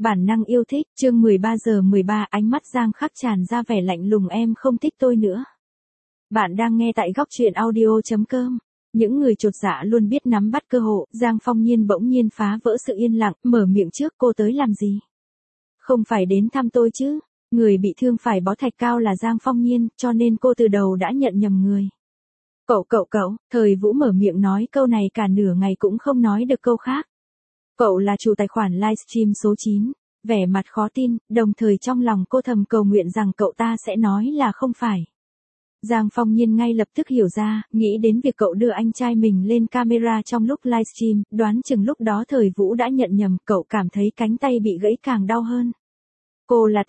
Bản năng yêu thích, chương 13 giờ 13, ánh mắt Giang Khắc tràn ra vẻ lạnh lùng, em không thích tôi nữa. Bạn đang nghe tại góc truyện audio.com. Những người chột dạ luôn biết nắm bắt cơ hội, Giang Phong Nhiên bỗng nhiên phá vỡ sự yên lặng, mở miệng trước, cô tới làm gì? Không phải đến thăm tôi chứ? Người bị thương phải bó thạch cao là Giang Phong Nhiên, cho nên cô từ đầu đã nhận nhầm người. Cậu, Thời Vũ mở miệng nói câu này cả nửa ngày cũng không nói được câu khác. Cậu là chủ tài khoản livestream số 9, vẻ mặt khó tin, đồng thời trong lòng cô thầm cầu nguyện rằng cậu ta sẽ nói là không phải. Giang Phong Nhiên ngay lập tức hiểu ra, nghĩ đến việc cậu đưa anh trai mình lên camera trong lúc livestream, đoán chừng lúc đó Thời Vũ đã nhận nhầm, cậu cảm thấy cánh tay bị gãy càng đau hơn. Cô là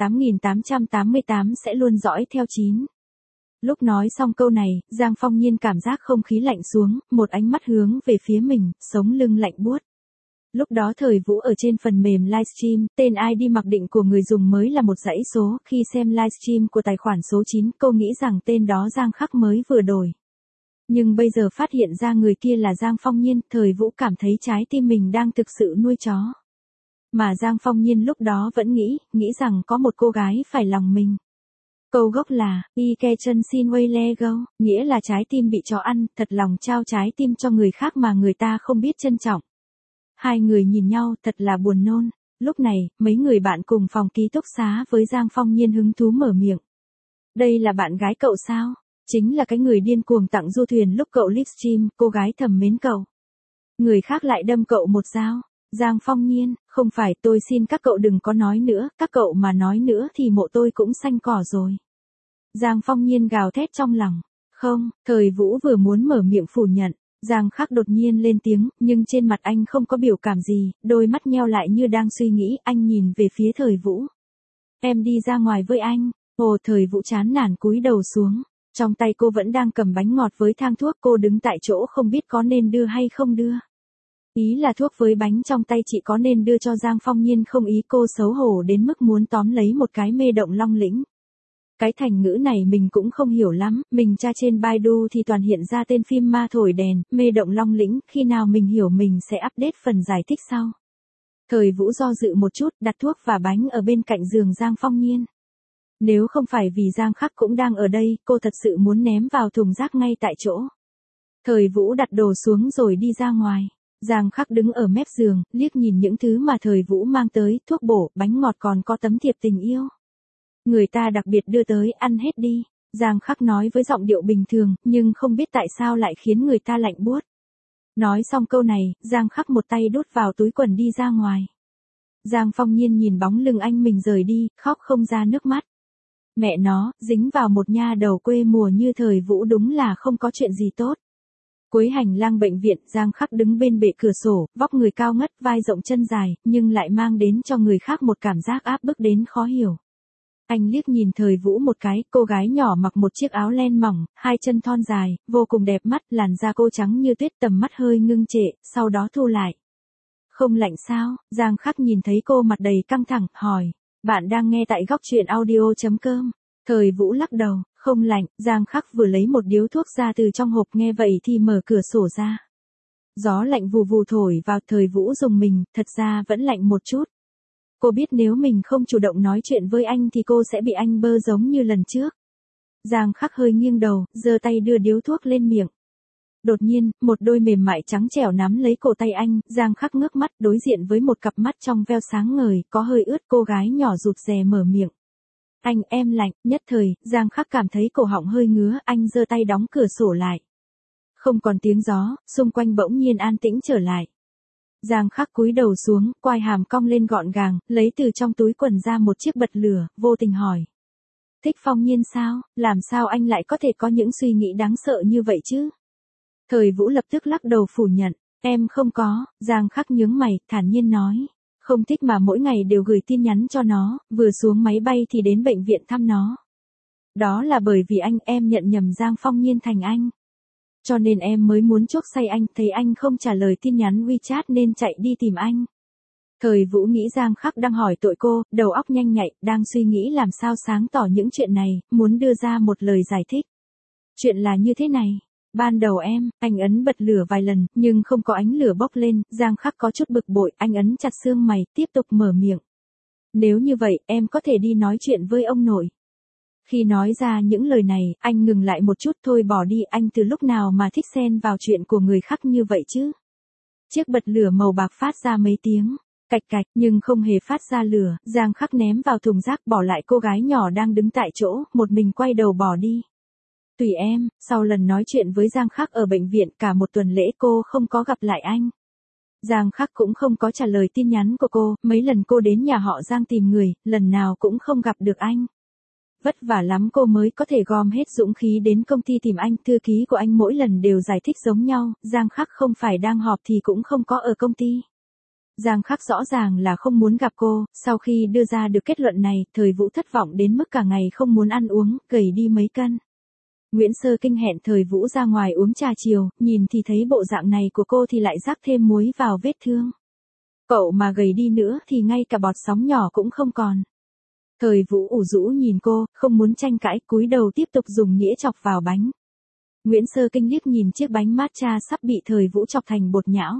8888 sẽ luôn dõi theo 9. Lúc nói xong câu này, Giang Phong Nhiên cảm giác không khí lạnh xuống, một ánh mắt hướng về phía mình, sống lưng lạnh buốt. Lúc đó Thời Vũ ở trên phần mềm livestream, tên ID mặc định của người dùng mới là một dãy số, khi xem livestream của tài khoản số 9, cô nghĩ rằng tên đó Giang Khắc mới vừa đổi. Nhưng bây giờ phát hiện ra người kia là Giang Phong Nhiên, Thời Vũ cảm thấy trái tim mình đang thực sự nuôi chó. Mà Giang Phong Nhiên lúc đó vẫn nghĩ rằng có một cô gái phải lòng mình. Câu gốc là, Ike chân xin way lego, nghĩa là trái tim bị chó ăn, thật lòng trao trái tim cho người khác mà người ta không biết trân trọng. Hai người nhìn nhau thật là buồn nôn. Lúc này, mấy người bạn cùng phòng ký túc xá với Giang Phong Nhiên hứng thú mở miệng. Đây là bạn gái cậu sao? Chính là cái người điên cuồng tặng du thuyền lúc cậu livestream, cô gái thầm mến cậu. Người khác lại đâm cậu một dao. Giang Phong Nhiên, không phải, tôi xin các cậu đừng có nói nữa, các cậu mà nói nữa thì mộ tôi cũng xanh cỏ rồi. Giang Phong Nhiên gào thét trong lòng. Không, Thời Vũ vừa muốn mở miệng phủ nhận. Giang Khắc đột nhiên lên tiếng, nhưng trên mặt anh không có biểu cảm gì, đôi mắt nheo lại như đang suy nghĩ, anh nhìn về phía Thời Vũ. Em đi ra ngoài với anh. Ồ, Thời Vũ chán nản cúi đầu xuống. Trong tay cô vẫn đang cầm bánh ngọt với thang thuốc, cô đứng tại chỗ không biết có nên đưa hay không đưa. Ý là thuốc với bánh trong tay chị có nên đưa cho Giang Phong Nhiên không, ý cô xấu hổ đến mức muốn tóm lấy một cái mê động Long Lĩnh. Cái thành ngữ này mình cũng không hiểu lắm, mình tra trên Baidu thì toàn hiện ra tên phim ma thổi đèn, mê động Long Lĩnh, khi nào mình hiểu mình sẽ update phần giải thích sau. Thời Vũ do dự một chút, đặt thuốc và bánh ở bên cạnh giường Giang Phong Nhiên. Nếu không phải vì Giang Khắc cũng đang ở đây, cô thật sự muốn ném vào thùng rác ngay tại chỗ. Thời Vũ đặt đồ xuống rồi đi ra ngoài. Giang Khắc đứng ở mép giường, liếc nhìn những thứ mà Thời Vũ mang tới, thuốc bổ, bánh ngọt còn có tấm thiệp tình yêu. Người ta đặc biệt đưa tới, ăn hết đi. Giang Khắc nói với giọng điệu bình thường, nhưng không biết tại sao lại khiến người ta lạnh buốt. Nói xong câu này, Giang Khắc một tay đút vào túi quần đi ra ngoài. Giang Phong Nhiên nhìn bóng lưng anh mình rời đi, khóc không ra nước mắt. Mẹ nó, dính vào một nha đầu quê mùa như Thời Vũ đúng là không có chuyện gì tốt. Cuối hành lang bệnh viện, Giang Khắc đứng bên bệ cửa sổ, vóc người cao ngất, vai rộng chân dài, nhưng lại mang đến cho người khác một cảm giác áp bức đến khó hiểu. Anh liếc nhìn Thời Vũ một cái, cô gái nhỏ mặc một chiếc áo len mỏng, hai chân thon dài, vô cùng đẹp mắt, làn da cô trắng như tuyết, tầm mắt hơi ngưng trệ, sau đó thu lại. Không lạnh sao? Giang Khắc nhìn thấy cô mặt đầy căng thẳng, hỏi. Bạn đang nghe tại góc truyện audio.com. Thời Vũ lắc đầu, không lạnh. Giang Khắc vừa lấy một điếu thuốc ra từ trong hộp, nghe vậy thì mở cửa sổ ra. Gió lạnh vù vù thổi vào, Thời Vũ rùng mình, thật ra vẫn lạnh một chút. Cô biết nếu mình không chủ động nói chuyện với anh thì cô sẽ bị anh bơ giống như lần trước. Giang Khắc hơi nghiêng đầu, giơ tay đưa điếu thuốc lên miệng. Đột nhiên, một đôi mềm mại trắng trẻo nắm lấy cổ tay anh, Giang Khắc ngước mắt đối diện với một cặp mắt trong veo sáng ngời, có hơi ướt, cô gái nhỏ rụt rè mở miệng. Anh, em lạnh, nhất thời, Giang Khắc cảm thấy cổ họng hơi ngứa, anh giơ tay đóng cửa sổ lại. Không còn tiếng gió, xung quanh bỗng nhiên an tĩnh trở lại. Giang Khắc cúi đầu xuống, quai hàm cong lên gọn gàng, lấy từ trong túi quần ra một chiếc bật lửa, vô tình hỏi. Thích Phong Nhiên sao? Làm sao anh lại có thể có những suy nghĩ đáng sợ như vậy chứ? Thời Vũ lập tức lắc đầu phủ nhận. Em không có. Giang Khắc nhướng mày, thản nhiên nói. Không thích mà mỗi ngày đều gửi tin nhắn cho nó, vừa xuống máy bay thì đến bệnh viện thăm nó. Đó là bởi vì em nhận nhầm Giang Phong Nhiên thành anh. Cho nên em mới muốn chuốc say anh, thấy anh không trả lời tin nhắn WeChat nên chạy đi tìm anh. Thời Vũ nghĩ Giang Khắc đang hỏi tội cô, đầu óc nhanh nhạy, đang suy nghĩ làm sao sáng tỏ những chuyện này, muốn đưa ra một lời giải thích. Chuyện là như thế này. Ban đầu anh ấn bật lửa vài lần, nhưng không có ánh lửa bốc lên, Giang Khắc có chút bực bội, anh ấn chặt xương mày, tiếp tục mở miệng. Nếu như vậy, em có thể đi nói chuyện với ông nội. Khi nói ra những lời này, anh ngừng lại một chút. Thôi bỏ đi, anh từ lúc nào mà thích xen vào chuyện của người khác như vậy chứ? Chiếc bật lửa màu bạc phát ra mấy tiếng cạch cạch nhưng không hề phát ra lửa. Giang Khắc ném vào thùng rác, bỏ lại cô gái nhỏ đang đứng tại chỗ, một mình quay đầu bỏ đi. Tùy em. Sau lần nói chuyện với Giang Khắc ở bệnh viện, cả một tuần lễ cô không có gặp lại anh. Giang Khắc cũng không có trả lời tin nhắn của cô. Mấy lần cô đến nhà họ Giang tìm người, lần nào cũng không gặp được anh. Vất vả lắm cô mới có thể gom hết dũng khí đến công ty tìm anh. Thư ký của anh mỗi lần đều giải thích giống nhau. Giang Khắc không phải đang họp thì cũng không có ở công ty. Giang Khắc rõ ràng là không muốn gặp cô. Sau khi đưa ra được kết luận này, Thời Vũ thất vọng đến mức cả ngày không muốn ăn uống, gầy đi mấy cân. Nguyễn Sơ Kinh hẹn Thời Vũ ra ngoài uống trà chiều, nhìn thì thấy bộ dạng này của cô thì lại rắc thêm muối vào vết thương. Cậu mà gầy đi nữa thì ngay cả bọt sóng nhỏ cũng không còn. Thời Vũ ủ rũ nhìn cô, không muốn tranh cãi, cúi đầu tiếp tục dùng nĩa chọc vào bánh. Nguyễn Sơ Kinh liếc nhìn chiếc bánh matcha sắp bị Thời Vũ chọc thành bột nhão.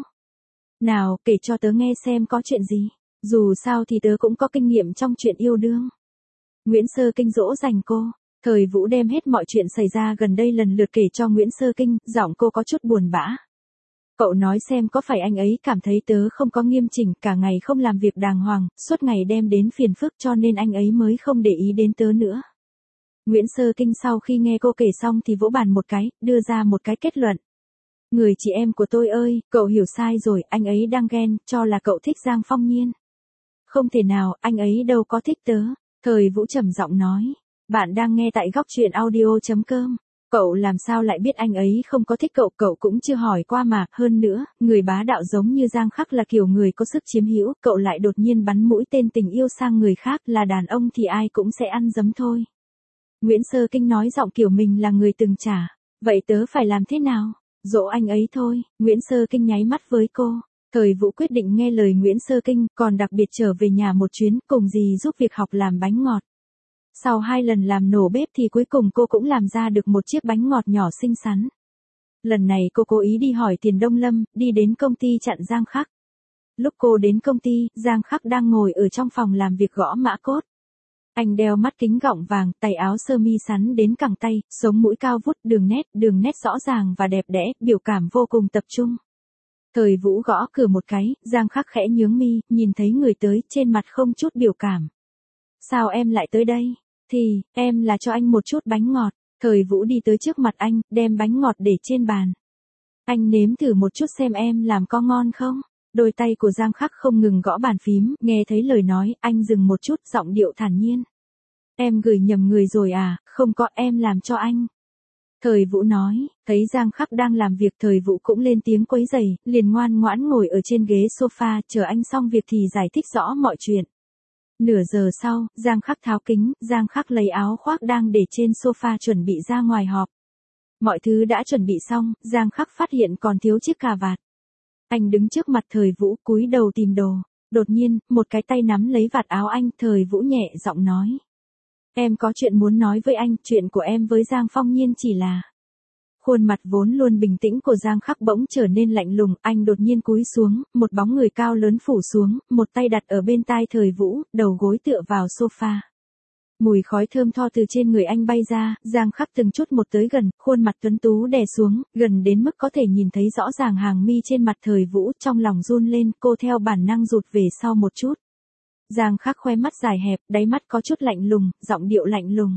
Nào, kể cho tớ nghe xem có chuyện gì. Dù sao thì tớ cũng có kinh nghiệm trong chuyện yêu đương. Nguyễn Sơ Kinh dỗ dành cô. Thời Vũ đem hết mọi chuyện xảy ra gần đây lần lượt kể cho Nguyễn Sơ Kinh, giọng cô có chút buồn bã. Cậu nói xem có phải anh ấy cảm thấy tớ không có nghiêm chỉnh, cả ngày không làm việc đàng hoàng, suốt ngày đem đến phiền phức cho nên anh ấy mới không để ý đến tớ nữa. Nguyễn Sơ Kinh sau khi nghe cô kể xong thì vỗ bàn một cái, đưa ra một cái kết luận. Người chị em của tôi ơi, cậu hiểu sai rồi, anh ấy đang ghen, cho là cậu thích Giang Phong Nhiên. Không thể nào, anh ấy đâu có thích tớ. Thời Vũ trầm giọng nói. Bạn đang nghe tại góc truyện audio.com. Cậu làm sao lại biết anh ấy không có thích cậu, cậu cũng chưa hỏi qua mà, hơn nữa, người bá đạo giống như Giang Khắc là kiểu người có sức chiếm hữu, cậu lại đột nhiên bắn mũi tên tình yêu sang người khác, là đàn ông thì ai cũng sẽ ăn dấm thôi. Nguyễn Sơ Kinh nói giọng kiểu mình là người từng trả. Vậy tớ phải làm thế nào? Dỗ anh ấy thôi. Nguyễn Sơ Kinh nháy mắt với cô. Thời Vũ quyết định nghe lời Nguyễn Sơ Kinh, còn đặc biệt trở về nhà một chuyến, cùng dì giúp việc học làm bánh ngọt. Sau 2 lần làm nổ bếp thì cuối cùng cô cũng làm ra được một chiếc bánh ngọt nhỏ xinh xắn. Lần này cô cố ý đi hỏi Tiền Đông Lâm, đi đến công ty chặn Giang Khắc. Lúc cô đến công ty, Giang Khắc đang ngồi ở trong phòng làm việc gõ mã code. Anh đeo mắt kính gọng vàng, tay áo sơ mi sắn đến cẳng tay, sống mũi cao vút, đường nét rõ ràng và đẹp đẽ, biểu cảm vô cùng tập trung. Thời Vũ gõ cửa một cái, Giang Khắc khẽ nhướng mi, nhìn thấy người tới, trên mặt không chút biểu cảm. Sao em lại tới đây? Thì, em là cho anh một chút bánh ngọt. Thời Vũ đi tới trước mặt anh, đem bánh ngọt để trên bàn. Anh nếm thử một chút xem em làm có ngon không? Đôi tay của Giang Khắc không ngừng gõ bàn phím, nghe thấy lời nói, anh dừng một chút, giọng điệu thản nhiên. Em gửi nhầm người rồi à, không có, em làm cho anh. Thời Vũ nói, thấy Giang Khắc đang làm việc, Thời Vũ cũng lên tiếng quấy rầy, liền ngoan ngoãn ngồi ở trên ghế sofa, chờ anh xong việc thì giải thích rõ mọi chuyện. Nửa giờ sau, Giang Khắc tháo kính, Giang Khắc lấy áo khoác đang để trên sofa chuẩn bị ra ngoài họp. Mọi thứ đã chuẩn bị xong, Giang Khắc phát hiện còn thiếu chiếc cà vạt. Anh đứng trước mặt Thời Vũ, cúi đầu tìm đồ. Đột nhiên, một cái tay nắm lấy vạt áo anh, Thời Vũ nhẹ giọng nói. Em có chuyện muốn nói với anh, chuyện của em với Giang Phong Nhiên chỉ là... Khuôn mặt vốn luôn bình tĩnh của Giang Khắc bỗng trở nên lạnh lùng, anh đột nhiên cúi xuống, một bóng người cao lớn phủ xuống, một tay đặt ở bên tai Thời Vũ, đầu gối tựa vào sofa. Mùi khói thơm tho từ trên người anh bay ra, Giang Khắc từng chút một tới gần, khuôn mặt tuấn tú đè xuống, gần đến mức có thể nhìn thấy rõ ràng hàng mi trên mặt Thời Vũ, trong lòng run lên, cô theo bản năng rụt về sau một chút. Giang Khắc khoe mắt dài hẹp, đáy mắt có chút lạnh lùng, giọng điệu lạnh lùng.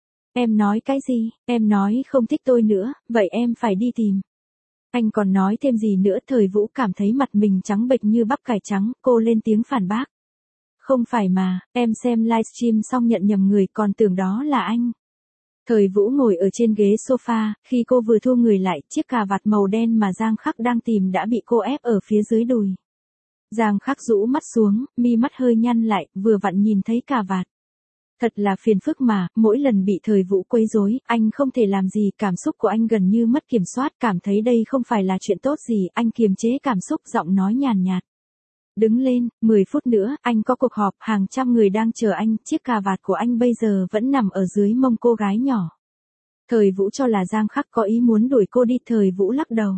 Em nói cái gì? Em nói không thích tôi nữa, vậy em phải đi tìm. Anh còn nói thêm gì nữa? Thời Vũ cảm thấy mặt mình trắng bệch như bắp cải trắng, cô lên tiếng phản bác. Không phải mà, em xem livestream xong nhận nhầm người, còn tưởng đó là anh. Thời Vũ ngồi ở trên ghế sofa, khi cô vừa thu người lại, chiếc cà vạt màu đen mà Giang Khắc đang tìm đã bị cô ép ở phía dưới đùi. Giang Khắc rũ mắt xuống, mi mắt hơi nhăn lại, vừa vặn nhìn thấy cà vạt. Thật là phiền phức mà, mỗi lần bị Thời Vũ quấy rối, anh không thể làm gì, cảm xúc của anh gần như mất kiểm soát, cảm thấy đây không phải là chuyện tốt gì, anh kiềm chế cảm xúc, giọng nói nhàn nhạt. Đứng lên, 10 phút nữa, anh có cuộc họp, hàng trăm người đang chờ anh, chiếc cà vạt của anh bây giờ vẫn nằm ở dưới mông cô gái nhỏ. Thời Vũ cho là Giang Khắc có ý muốn đuổi cô đi, Thời Vũ lắc đầu.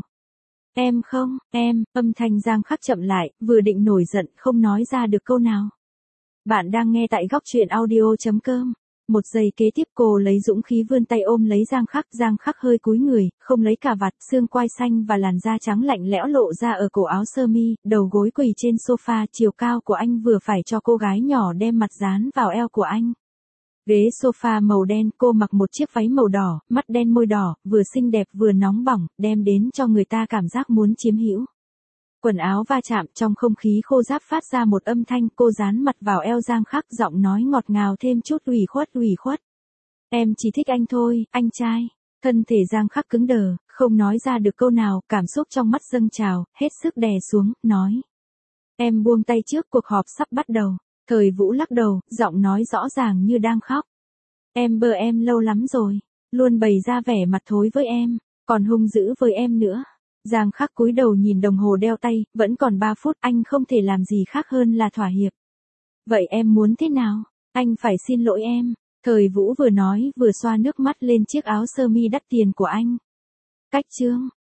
Em không, âm thanh Giang Khắc chậm lại, vừa định nổi giận, không nói ra được câu nào. Bạn đang nghe tại góc truyện audio.com. Một giây kế tiếp cô lấy dũng khí vươn tay ôm lấy Giang Khắc hơi cúi người, không lấy cà vạt, xương quai xanh và làn da trắng lạnh lẽo lộ ra ở cổ áo sơ mi, đầu gối quỳ trên sofa, chiều cao của anh vừa phải cho cô gái nhỏ đem mặt dán vào eo của anh. Ghế sofa màu đen, cô mặc một chiếc váy màu đỏ, mắt đen môi đỏ, vừa xinh đẹp vừa nóng bỏng, đem đến cho người ta cảm giác muốn chiếm hữu. Quần áo va chạm, trong không khí khô ráp phát ra một âm thanh, cô dán mặt vào eo Giang Khắc, giọng nói ngọt ngào thêm chút ủy khuất. Em chỉ thích anh thôi, anh trai. Thân thể Giang Khắc cứng đờ, không nói ra được câu nào, cảm xúc trong mắt dâng trào, hết sức đè xuống, nói. Em buông tay trước, cuộc họp sắp bắt đầu. Thời Vũ lắc đầu, giọng nói rõ ràng như đang khóc. Em bơ em lâu lắm rồi, luôn bày ra vẻ mặt thối với em, còn hung dữ với em nữa. Giang Khắc cúi đầu nhìn đồng hồ đeo tay, vẫn còn 3 phút, anh không thể làm gì khác hơn là thỏa hiệp. Vậy em muốn thế nào? Anh phải xin lỗi em. Thời Vũ vừa nói vừa xoa nước mắt lên chiếc áo sơ mi đắt tiền của anh. Cách chương